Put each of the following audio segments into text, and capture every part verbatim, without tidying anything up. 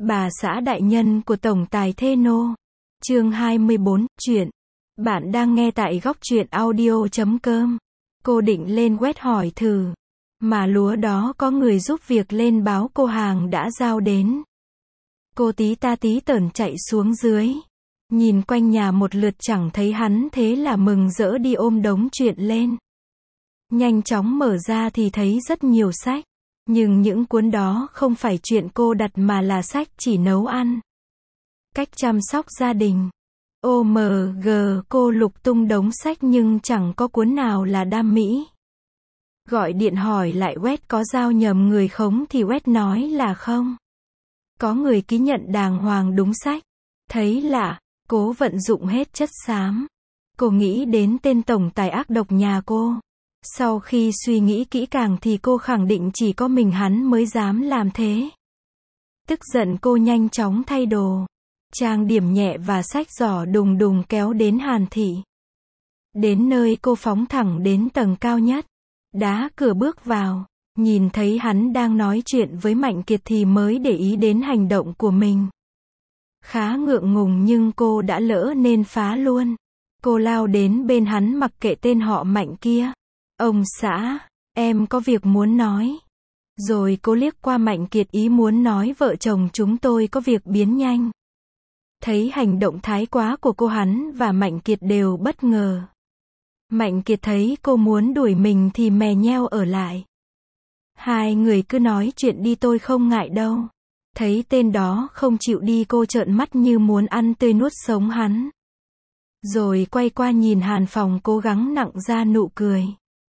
Bà xã đại nhân của tổng tài Thê Nô. Chương hai mươi bốn, chuyện. Bạn đang nghe tại góc truyện audio chấm com. Cô định lên web hỏi thử. Mà lúa đó có người giúp việc lên báo cô hàng đã giao đến. Cô tí ta tí tởn chạy xuống dưới. Nhìn quanh nhà một lượt chẳng thấy hắn, thế là mừng rỡ đi ôm đống chuyện lên. Nhanh chóng mở ra thì thấy rất nhiều sách. Nhưng những cuốn đó không phải chuyện cô đặt mà là sách chỉ nấu ăn. Cách chăm sóc gia đình. ô em giê cô lục tung đống sách nhưng chẳng có cuốn nào là đam mỹ. Gọi điện hỏi lại web có giao nhầm người không thì web nói là không. Có người ký nhận đàng hoàng đúng sách. Thấy lạ, cố vận dụng hết chất xám. Cô nghĩ đến tên tổng tài ác độc nhà cô. Sau khi suy nghĩ kỹ càng thì cô khẳng định chỉ có mình hắn mới dám làm thế. Tức giận cô nhanh chóng thay đồ, trang điểm nhẹ và xách giỏ đùng đùng kéo đến Hàn Thị. Đến nơi cô phóng thẳng đến tầng cao nhất, đá cửa bước vào, nhìn thấy hắn đang nói chuyện với Mạnh Kiệt thì mới để ý đến hành động của mình. Khá ngượng ngùng nhưng cô đã lỡ nên phá luôn. Cô lao đến bên hắn mặc kệ tên họ Mạnh kia. Ông xã, em có việc muốn nói. Rồi cô liếc qua Mạnh Kiệt ý muốn nói vợ chồng chúng tôi có việc biến nhanh. Thấy hành động thái quá của cô, hắn và Mạnh Kiệt đều bất ngờ. Mạnh Kiệt thấy cô muốn đuổi mình thì mè nheo ở lại. Hai người cứ nói chuyện đi, tôi không ngại đâu. Thấy tên đó không chịu đi, cô trợn mắt như muốn ăn tươi nuốt sống hắn. Rồi quay qua nhìn Hàn Phòng cố gắng nặn ra nụ cười.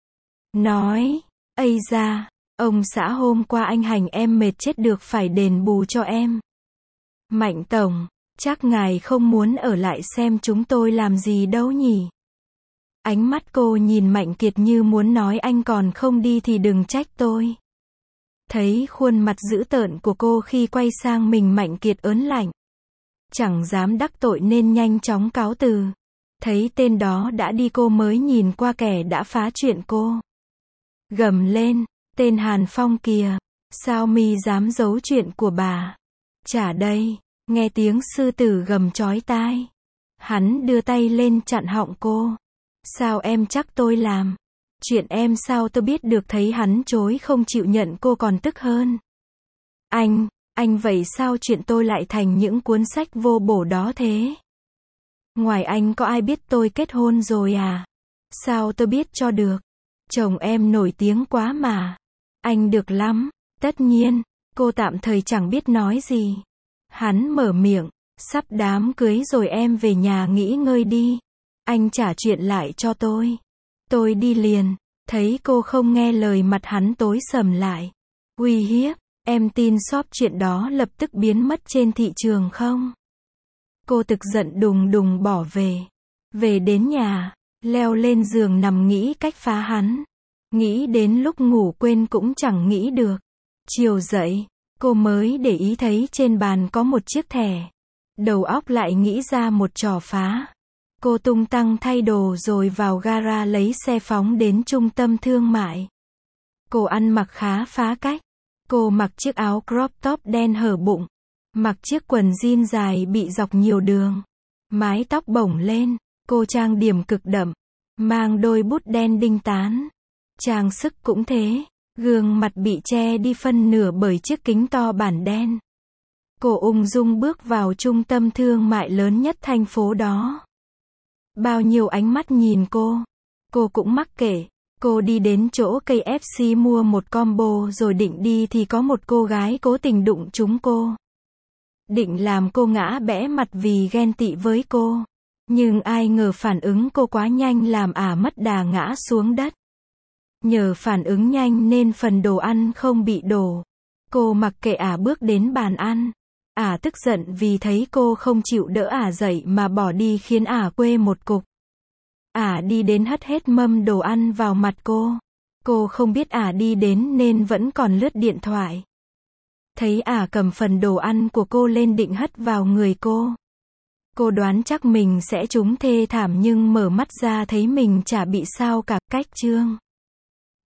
Nói, ây da, ông xã hôm qua anh hành em mệt chết được, phải đền bù cho em. Mạnh tổng, chắc ngài không muốn ở lại xem chúng tôi làm gì đâu nhỉ? Ánh mắt cô nhìn Mạnh Kiệt như muốn nói anh còn không đi thì đừng trách tôi. Thấy khuôn mặt dữ tợn của cô khi quay sang mình, Mạnh Kiệt ớn lạnh. Chẳng dám đắc tội nên nhanh chóng cáo từ. Thấy tên đó đã đi cô mới nhìn qua kẻ đã phá chuyện cô. Gầm lên, tên Hàn Phong kìa, sao mi dám giấu chuyện của bà? Trả đây, nghe tiếng sư tử gầm chói tai. Hắn đưa tay lên chặn họng cô. Sao em chắc tôi làm? Chuyện em sao tôi biết được? Thấy hắn chối không chịu nhận cô còn tức hơn. Anh, anh vậy sao chuyện tôi lại thành những cuốn sách vô bổ đó thế? Ngoài anh có ai biết tôi kết hôn rồi à? Sao tôi biết cho được? Chồng em nổi tiếng quá mà. Anh được lắm. Tất nhiên, cô tạm thời chẳng biết nói gì. Hắn mở miệng, sắp đám cưới rồi, em về nhà nghỉ ngơi đi. Anh trả chuyện lại cho tôi. Tôi đi liền. Thấy cô không nghe lời, mặt hắn tối sầm lại. Uy hiếp, em tin shop chuyện đó lập tức biến mất trên thị trường không? Cô tức giận đùng đùng bỏ về. Về đến nhà, leo lên giường nằm nghĩ cách phá hắn. Nghĩ đến lúc ngủ quên cũng chẳng nghĩ được. Chiều dậy, cô mới để ý thấy trên bàn có một chiếc thẻ. Đầu óc lại nghĩ ra một trò phá. Cô tung tăng thay đồ rồi vào gara lấy xe phóng đến trung tâm thương mại. Cô ăn mặc khá phá cách. Cô mặc chiếc áo crop top đen hở bụng. Mặc chiếc quần jean dài bị dọc nhiều đường. Mái tóc bổng lên. Cô trang điểm cực đậm. Mang đôi bút đen đinh tán. Trang sức cũng thế. Gương mặt bị che đi phân nửa bởi chiếc kính to bản đen. Cô ung dung bước vào trung tâm thương mại lớn nhất thành phố đó. Bao nhiêu ánh mắt nhìn cô. Cô cũng mắc kệ. Cô đi đến chỗ ca ép xê mua một combo rồi định đi thì có một cô gái cố tình đụng trúng cô. Định làm cô ngã bẽ mặt vì ghen tị với cô. Nhưng ai ngờ phản ứng cô quá nhanh làm ả mất đà ngã xuống đất. Nhờ phản ứng nhanh nên phần đồ ăn không bị đổ. Cô mặc kệ ả bước đến bàn ăn. Ả tức giận vì thấy cô không chịu đỡ ả dậy mà bỏ đi khiến ả quê một cục. Ả đi đến hất hết mâm đồ ăn vào mặt cô. Cô không biết ả đi đến nên vẫn còn lướt điện thoại. Thấy ả cầm phần đồ ăn của cô lên định hất vào người cô. Cô đoán chắc mình sẽ trúng thê thảm nhưng mở mắt ra thấy mình chả bị sao cả. Cách chương